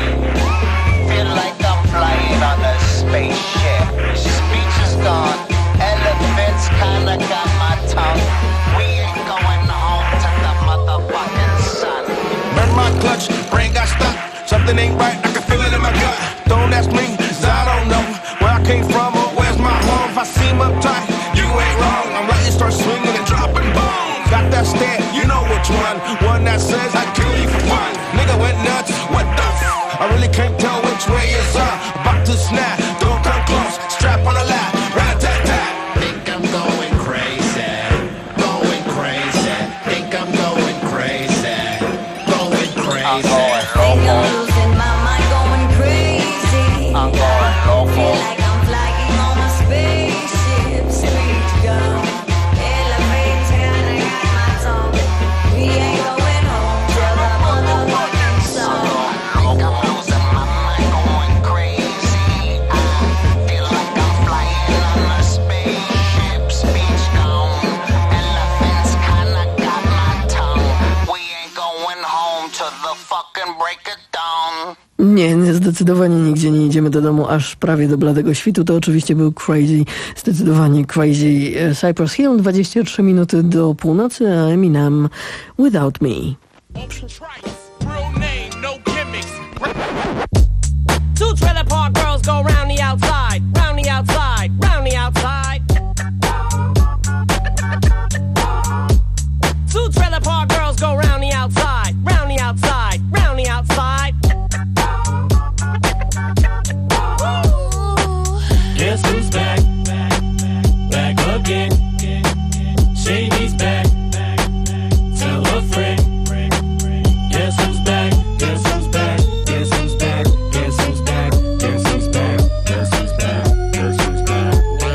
Feel like I'm flying on a spaceship. Speech is gone. Elephants kinda got my tongue. We ain't going home to the motherfucking sun. Burn my clutch, brain got stuck. Something ain't right, I can feel it in my gut. Don't ask me, cause I don't know where I came from or where's my home. If I seem uptight, you ain't wrong. I'm ready to start swinging and dropping bombs. Got that stare, you know which one. One that says I kill you for fun. Nigga went nuts, what the f? I really can't tell which way is up. About to snap, don't come close. Strap on the lap, rat-tat-tat. Think I'm going crazy, going crazy. Think I'm going crazy, going crazy. Think I'm losing my mind, going crazy. I'm going loco. Feel like I'm flying on a spaceship. Screech gum. Elephants kinda got my tongue. We ain't going home till the motherfucking sun. Think I'm losing my mind, going crazy. I feel like I'm flying on a spaceship. Speech gone. Elephants kinda got my tongue. We ain't going home till the fucking break it down. Nie, nie, zdecydowanie nigdzie nie idziemy do domu, aż prawie do bladego świtu. To oczywiście był Crazy, zdecydowanie Crazy. Cypress Hill, dwadzieścia trzy minuty do północy, a Eminem Without Me. Two trailer park girls go round the outside, round the outside, round the outside. Two trailer park girls go round the outside, round the outside, round the outside. Guess who's back? Back again. Shady's back. Tell a friend. Guess who's back? Guess who's back? Guess who's back? Guess who's back? Guess who's back? Guess who's back? Guess who's back?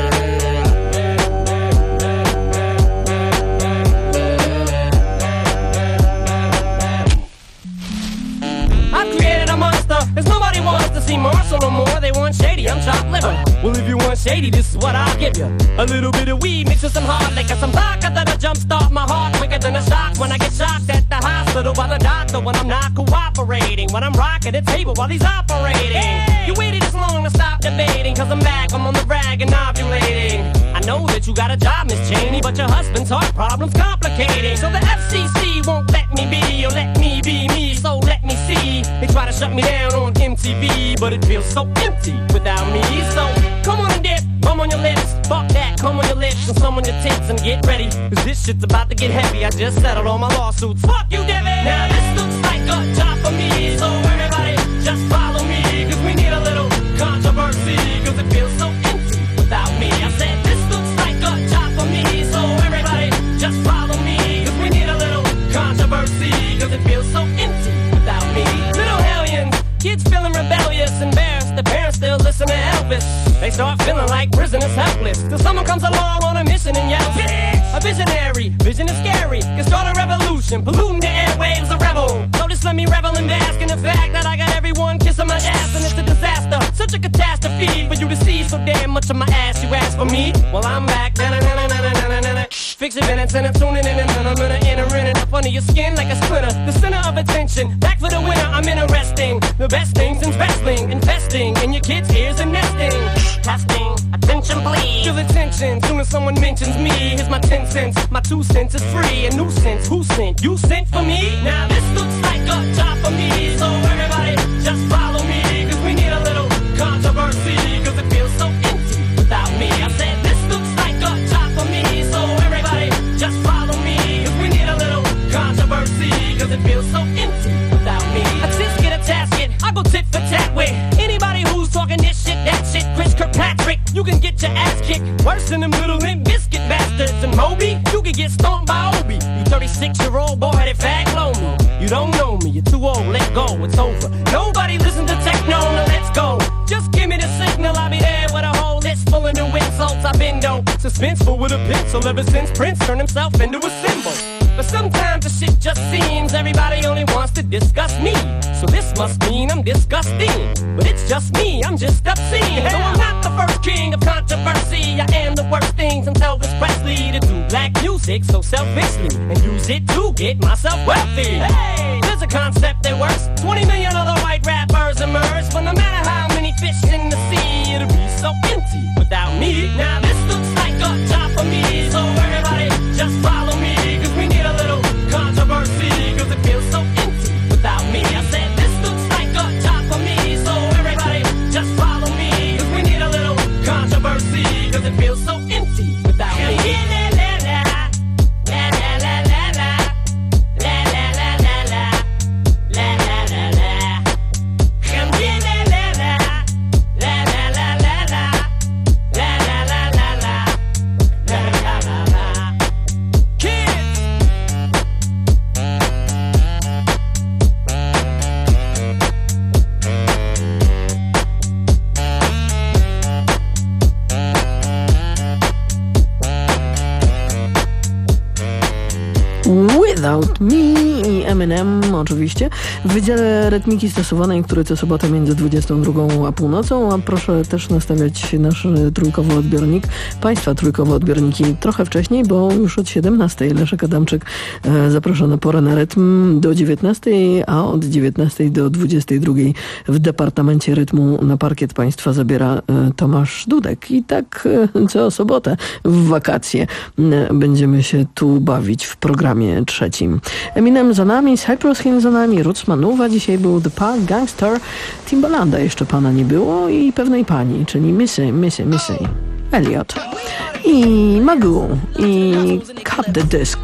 I created a monster, cause nobody wants to see Marshall no more. They want Shady, I'm chopped liver. Well, if you want Shady, this is what I'll give you. A little bit of weed mixed with some hard liquor, some vodka that'll jumpstart my heart quicker than a shock when I get shocked at the hospital by the doctor when I'm not cooperating, when I'm rocking the table while he's operating. Hey! You waited this long to stop debating, cause I'm back, I'm on the rag and ovulating. I know that you got a job, Miss Cheney, but your husband's heart problem's complicating. So the F C C won't let me be, or let me be me, so let me see. They try to shut me down on M T V, but it feels so empty without me. So come on and dip, come on your lips, fuck that, come on your lips and some on your tits and get ready, cause this shit's about to get heavy. I just settled all my lawsuits, fuck you, Debbie. Now this looks like a job for me, so everybody just follow me, cause we need a little controversy, cause it feels so empty without me. I said this looks like a job for me, so everybody just follow me, cause we need a little controversy, cause it feels so empty without me. Little hellions, kids feeling rebellious, embarrassed, the parents still listen to Elvis. They start feeling like prisoners helpless, till someone comes along on a mission and yells, bitch! A visionary, vision is scary, can start a revolution, polluting the airwaves, a rebel. So just let me revel and bask in the fact that I got everyone kissing my ass, and it's a disaster, such a catastrophe for you to see so damn much of my ass. You ask for me, well I'm back. Na-na-na-na-na-na-na-na. Fix your minutes and I'm tuning in and I'm gonna enter in and up under your skin like a splinter. The center of attention, back for the winner. I'm interesting. The best things in wrestling, investing in your kids' ears and nesting. Testing, attention please. Feel the tension attention. Soon as someone mentions me, here's my ten cents. My two cents is free. A nuisance. Who sent? You sent for me? Now this looks like a job for me. So everybody just follow me, cause we need a little controversy, cause it feels so empty without me. I said this looks like a job for me. So everybody just follow me, cause we need a little controversy, cause it feels so empty without me. I just get a tasket, I go tit for tat with anybody who's talking this shit, that shit. Chris Kirkpatrick, you can get your ass kicked worse than them little Limp Bizkit bastards. And Moby, you can get stomped by Obi. You thirty-six-year-old boy that fag low me. You don't know me, you're too old, let go, it's over. Nobody listen to techno, now let's go. Just give me the signal, I'll be there with a whole list full of new insults. I've been though suspenseful with a pencil ever since Prince turned himself into a symbol. But sometimes the shit just seems everybody only wants to discuss me. So this must mean I'm disgusting. But it's just me, I'm just obscene. So I'm not the first king of controversy. I am the worst things from Elvis Presley to do black music so selfishly and use it to get myself wealthy. Hey, there's a concept that works. twenty million other white rappers emerge, but no matter how many fish in the sea, it'll be so empty without me. Now this looks like a job for me. So everybody just follow me, cause we need a little controversy, cause it feels so empty without me. I said this looks like a job for me. So everybody just follow me, cause we need a little controversy, cause it feels so empty without me. Without Me i Eminem oczywiście w wydziale rytmiki stosowanej, który co sobotę między dwudziestą drugą a północą, a proszę też nastawiać nasz trójkowy odbiornik, Państwa trójkowe odbiorniki trochę wcześniej, bo już od siedemnastej Leszek Adamczyk e, zaprasza na porę na rytm do dziewiętnastej, a od dziewiętnastej do dwudziestej drugiej w Departamencie Rytmu na parkiet Państwa zabiera e, Tomasz Dudek. I tak e, co sobotę w wakacje e, będziemy się tu bawić w programie trzecim. Eminem za nami, Cypress Hill za nami, Roots Manuwa, dzisiaj był The Park Gangster, Timbalanda jeszcze pana nie było i pewnej pani, czyli Missy, Missy, Missy Elliot i Magoo i Cut the Disc.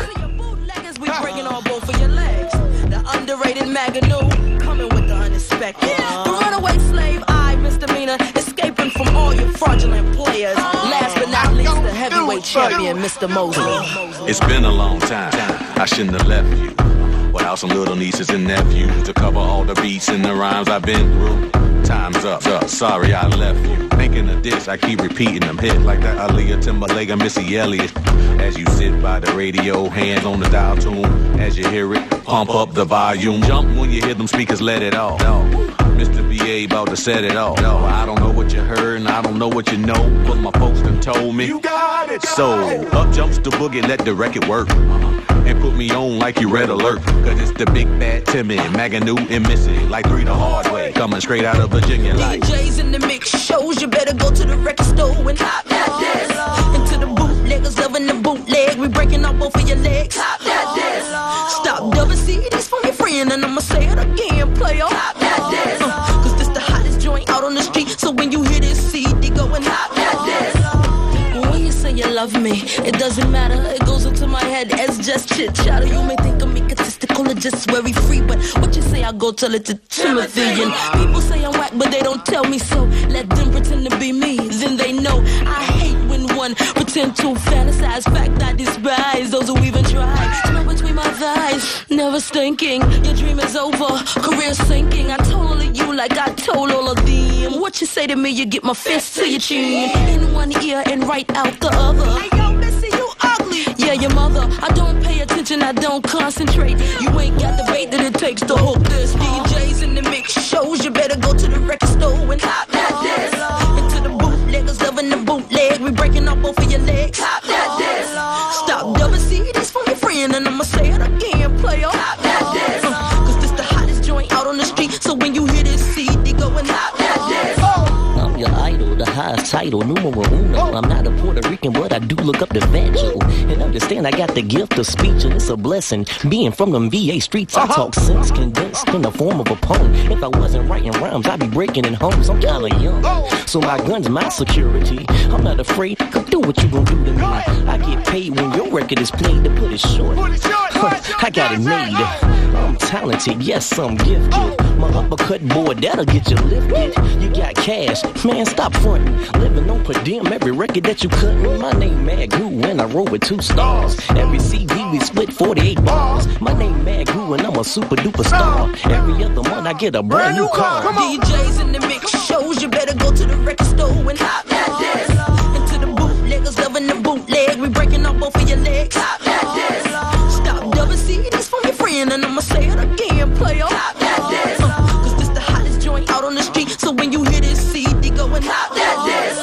Escaping from all your fraudulent players. Last but not least, the heavyweight champion, Mister Mosley. It's been a long time. I shouldn't have left you without some little nieces and nephews to cover all the beats and the rhymes I've been through. Time's up, up. Sorry I left you. Thinking of this, I keep repeating them hits like that Aaliyah, Timberlake, and Missy Elliott. As you sit by the radio, hands on the dial tune. As you hear it, pump up the volume. Jump when you hear them speakers, let it off. Mister B A about to set it off. No, I don't know what you heard and I don't know what you know, but my folks done told me. You got it. So up jumps the boogie, let the record work. And put me on like you Red Alert. Cause it's the big bad Timmy, Magoo and Missy. Like three the hard way, coming straight out of Virginia. Like D Js in the mix shows, you better go to the record store and hop that disc. And to the bootleggers loving the bootleg, we breaking up both of your legs. Hop that disc. Stop double C Ds for your friend, and I'ma say it again, player. Hop that disc. Uh, Cause this the hottest joint out on the street, so when you hear this C D, go and hop that disc. When you say you love me, it doesn't matter, it goes into my head as just chit chatter. You may think I'm egotistical or just very free, but what you say, I go tell it to Timothy. And people say I'm whack, but they don't tell me so. Let them pretend to be me, then they know. I hate when one pretend to fantasize. Fact, I despise those who even try. Smell between my thighs, never stinking. Your dream is over, career sinking. I told all of you like I told all of them. What you say to me, you get my fist to your chin. In one ear and right out the other. Hey yo, Missy, you ugly. Yeah, your mother. I don't pay attention, I don't concentrate. You ain't got the bait that it takes to hook this. D Js in the mix shows, you better go to the record store and hop that disc. Into the bootleggers loving the bootleg, we breaking up both of your legs. Hop that disc. Stop double C Ds from your friend, and I'ma say it again, player. Hop that disc. Uh, Cause this the hottest joint out on the street, so when you hear this C D, go and hop that disc. I'm your idol, the highest title, numero uno. I'm not a Puerto Rican, but I do look up the Vangel. And understand I got the gift of speech, and it's a blessing. Being from them V A streets, I talk sense condensed in the form of a poem. If I wasn't writing rhymes, I'd be breaking in homes. I'm kinda young, so my gun's my security. I'm not afraid, come do what you gon' do to me. I get paid when your record is played, to put it short. I got it made. I'm talented, yes, I'm gifted. My uppercut boy, that'll get you lifted. You got cash, man, stop frontin'. Living on per diem, every record that you cuttin'. My name Mad Goo, and I roll with two stars. Every C D we split forty-eight bars. My name Mad Goo, and I'm a super duper star. Every other month I get a brand new car. D Js in the mix shows, you better go to the record store and hop that disc. And to the bootleggers loving the bootleg, we breaking off both of your legs. Hop that disc. Stop double C Ds from your friend, and I'ma say it again, player. Hop that disc. Uh, Cause this the hottest joint out on the street, so when you hear this C D, go and hop that disc.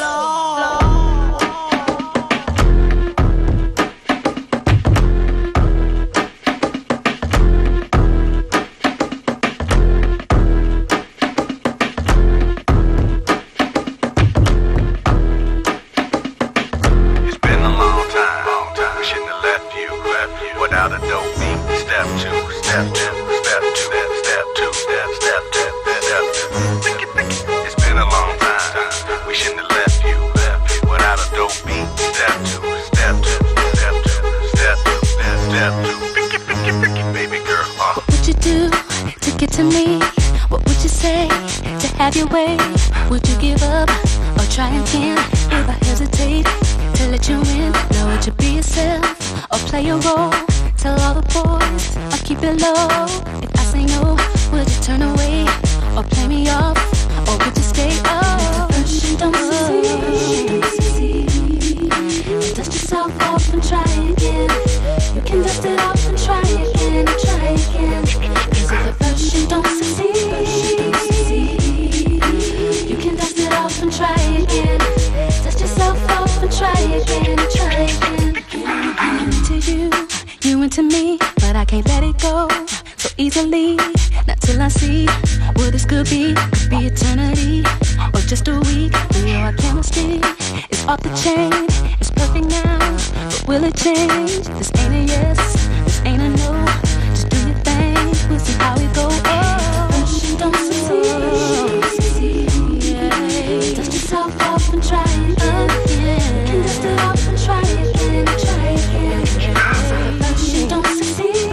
Without a dope beat, step two, step two, step two, step, step two, step, step two, step two. Think it, think it. It's been a long time. We shouldn't have left you, left you. Without a dope beat, step two, step two, step two, step two, step, step two. Think it, think it, think it, baby girl. Uh. What would you do to get to me? What would you say to have your way? Would you give up or try again? If I hesitate to let you in, now would you be yourself or play a role? Tell all the boys I'll keep it low. If I say no, would you turn away or play me off, or would you stay? Oh, first you don't succeed, dust yourself off and try again. You can dust it off and try again, try again. Cause if at first you don't succeed, you can dust it off and try again. Dust yourself off and try again, try again. I'm into you, you into me, but I can't let it go so easily. Not till I see what this could be. Could be eternity or just a week. We know our chemistry is off the chain. It's perfect now, but will it change? This ain't a yes, this ain't a no. Just do your thing, we'll see how it goes. Oh, first you don't succeed, yeah. Dust yourself off and try again. You can dust it off and try again, try again. First you don't succeed,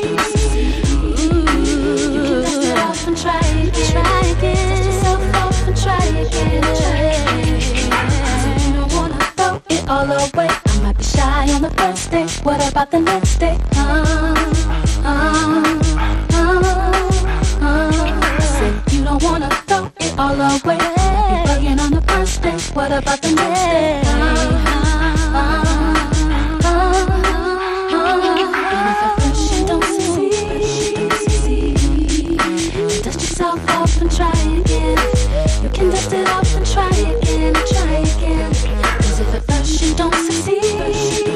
you can dust it off and try again, try again. Dust yourself off and try again, try again. You don't wanna throw it all away. I might be shy on the first day. What about the next day? Uh, uh, uh, uh. Say you don't wanna throw it all away. You're bugging on the first day. What about the next day? Uh, uh, uh, uh. And if at first you don't succeed, dust yourself off and try again. You can dust it off and try again, try again. Cause if at first you don't succeed,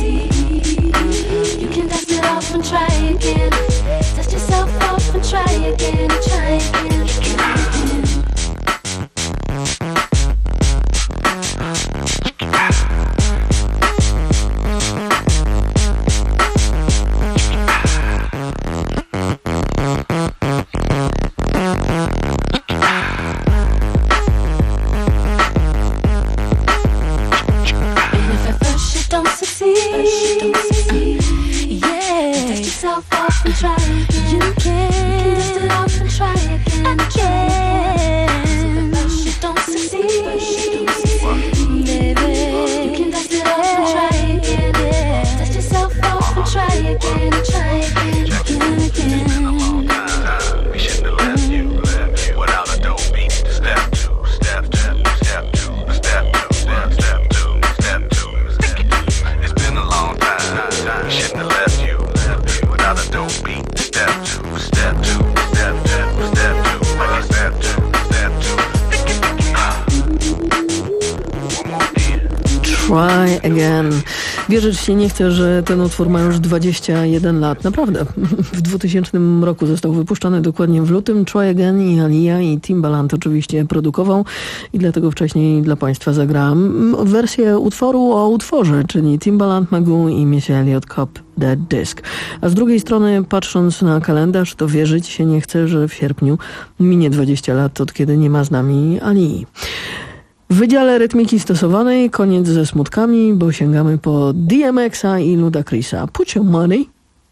you can dust it off and try again. Dust yourself off and try again, try again. Try Again. Wierzyć się nie chcę, że ten utwór ma już dwadzieścia jeden lat. Naprawdę. W dwutysięcznym roku został wypuszczony dokładnie w lutym. Try Again i Aaliyah i Timbaland oczywiście produkował i dlatego wcześniej dla Państwa zagrałam wersję utworu o utworze, czyli Timbaland, Magoo i Missy Elliott Cop That Disc. A z drugiej strony, patrząc na kalendarz, to wierzyć się nie chce, że w sierpniu minie dwadzieścia lat, od kiedy nie ma z nami Alii. W Wydziale Rytmiki Stosowanej koniec ze smutkami, bo sięgamy po D M X-a i Ludacrisa. Put your money.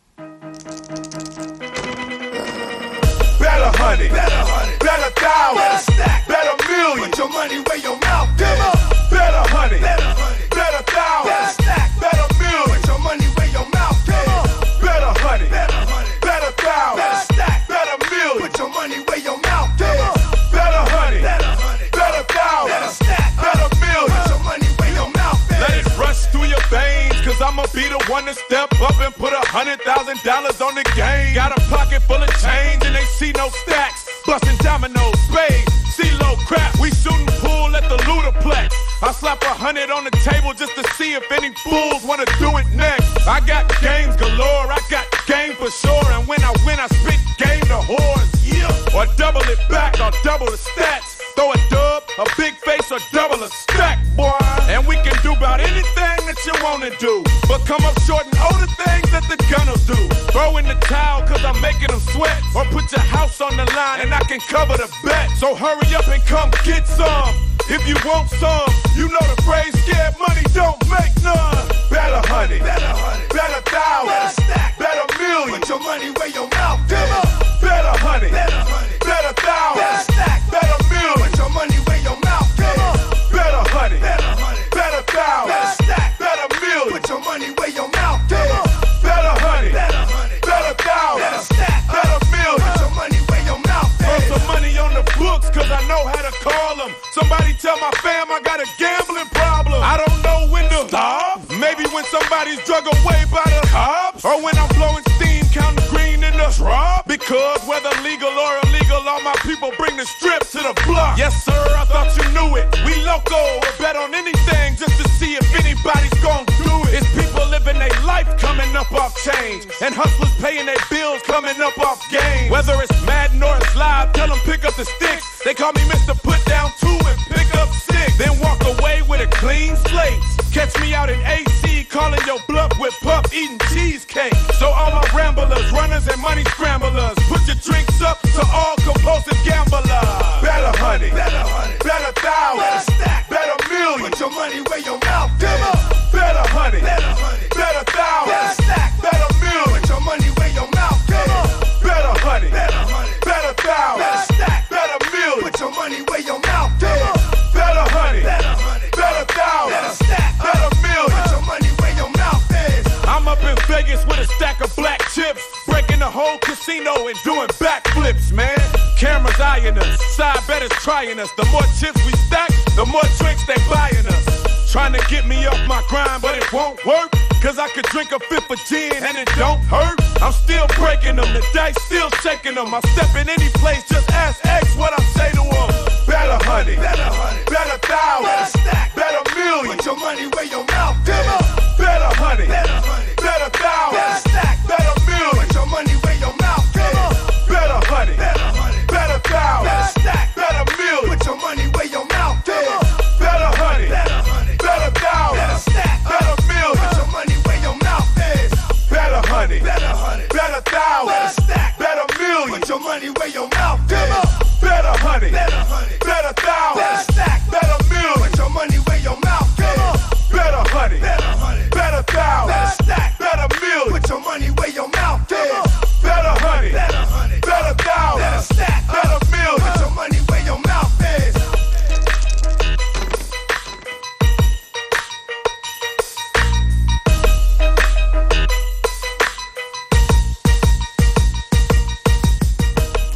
Better honey, better honey, better thousand, better stack, better million. Put your money where your mouth is. Better honey, better honey, better thousand, better stack, better million. Put your money where your mouth is. Better honey, better honey, better thousand, better stack, better million. Put your money where your mouth is. Better honey, better honey, better thousand, better stack, better million. Put your money where your mouth is. Let it rush through your veins, cause I'ma be the one to step up and put a hundred thousand dollars on the game. Got a pocket full of change and they see no stacks. Bustin' dominoes, spades, CeeLo crap. We shootin' pool at the Ludaplex. I slap a hundred on the table just to see if any fools wanna do it next. I got games galore, I got game for sure. And when I win, I spit game to whores. Yeah. Or double it back, or double the stats. Throw a dub, a big face, or double a stack, boy. And we can do about anything that you wanna do, but come up short and all the things that the gun'll do. Throw in the towel, cause I'm making them sweat. Or put your house on the line and I can cover the bet. So hurry up and come get some. If you want some, you know the phrase, scared money don't make none. Better honey, better honey, better thousand, better stack, better million. Put your money where your mouth is. Better honey, better honey, better thousand, better stack, better million. Put your money where your mouth is. Better honey, better honey, better thousand, better stack, better million. Put your money where your mouth is. Better honey, better honey, better thousand, better stack, better million. Put your money where your mouth is. Throw some money on the books, cause I know how to call them. Somebody tell my fam I got a gambling problem. I don't know when to stop. Maybe when somebody's drug away by the cops, or when I'm blowing steam, counting green in the drop. Because whether legal or illegal, all my people bring the strip to the block. Yes sir, I thought you knew it. We loco, we'll bet on anything just to see if anybody's gonna do it. It's people living their life coming up off change, and hustlers paying their bills coming up off game. Whether it's Madden or it's live, tell them pick up the sticks. They call me Mister Put Down Two and pick up six. Then walk away with a clean slate. Catch me out in A C, calling your bluff with pup, eating cheesecake. So all my ramblers, runners and money scramblers, put your drinks up to all compulsive gamblers. Better honey, better honey, better thousand, better stack, better million. Put your money where your mouth is. Better honey, better honey, better thousand, better stack, better million. Put your money where your mouth is. Better honey, better honey, better thousand, better stack, better million. Put your money where your mouth is. Better honey, better honey, better thousand, better stack, better million. Put your money where your mouth is. I'm up in Vegas with a stack of black chips, breaking the whole casino and doing backflips, man. Cameras eyeing us, side betters trying us. The more chips we stack, the more drinks they buying us. Trying to get me off my grind, but it won't work. Cause I could drink a fifth of gin and it don't hurt. I'm still breaking them, the dice still shaking them. I step in any place, just ask X what I say to them. Better honey, better honey, better thousand, better stack, better million. Put your money where your mouth is. Better honey, better honey, better thousand, better stack, better million. Put your money where your mouth is. Better honey, better honey, better thousand, better stack, better million. Put your money where your mouth is. Better honey, better honey, better thousand, better stack, better million. Put your money where your mouth is. Better honey, better honey, better thousand, better stack, better million. Put your money where your mouth is. Better honey, better honey, better thousand, better stack, better million. Put your money where your mouth is. Better honey, better honey, better thousand, better stack, better million. Put your money where your mouth is. Better honey, better honey, better thousand, better stack, better million. Put your money where your mouth is.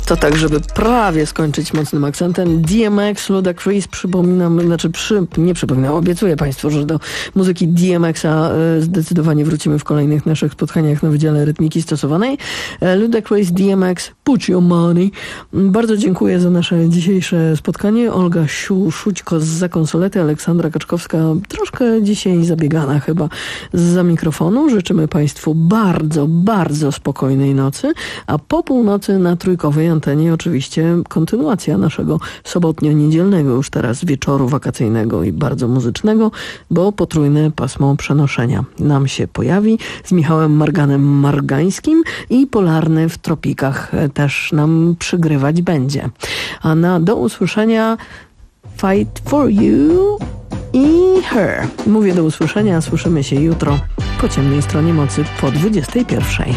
To tak, żeby prawie skończyć mocnym akcentem. D M X, Ludacris, przypominam, znaczy przy, nie przypominam, obiecuję Państwu, że do muzyki D M X-a zdecydowanie wrócimy w kolejnych naszych spotkaniach na Wydziale Rytmiki Stosowanej. Ludacris, D M X, Put Your Money. Bardzo dziękuję za nasze dzisiejsze spotkanie. Olga Siu-Szućko zza konsolety, Aleksandra Kaczkowska, troszkę dzisiaj zabiegana chyba zza mikrofonu. Życzymy Państwu bardzo, bardzo spokojnej nocy, a po północy na trójkowej antenie oczywiście kontynuacja naszego sobotnio-niedzielnego już teraz wieczoru wakacyjnego i bardzo muzycznego, bo potrójne pasmo przenoszenia nam się pojawi z Michałem Marganem Margańskim i Polarny w tropikach też nam przygrywać będzie. A na do usłyszenia Fight for You i Her. Mówię do usłyszenia, słyszymy się jutro po ciemnej stronie mocy po dwudziestej pierwszej.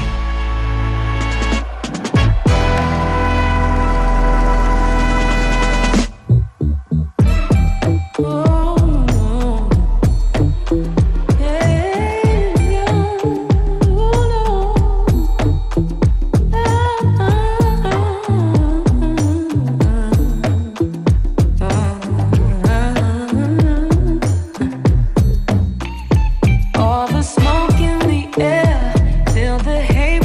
All the smoke in the air, feel the hate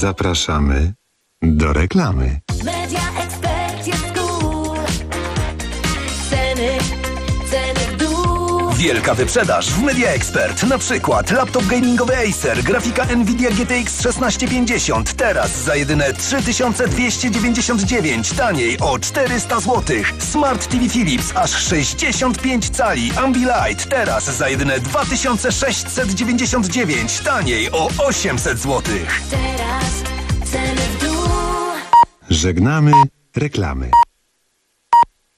Zapraszamy do reklamy. Media Expert jest cool. Ceny, ceny w dół. Wielka wyprzedaż w Media Expert. Na przykład laptop gamingowy Acer, grafika Nvidia G T X szesnaście pięćdziesiąt. Teraz za jedyne trzy tysiące dwieście dziewięćdziesiąt dziewięć. Taniej o czterysta złotych. Smart T V Philips aż sześćdziesiąt pięć cali. Ambilight teraz za jedyne dwa tysiące sześćset dziewięćdziesiąt dziewięć. Taniej o osiemset złotych. Teraz ceny w dół. Żegnamy reklamy.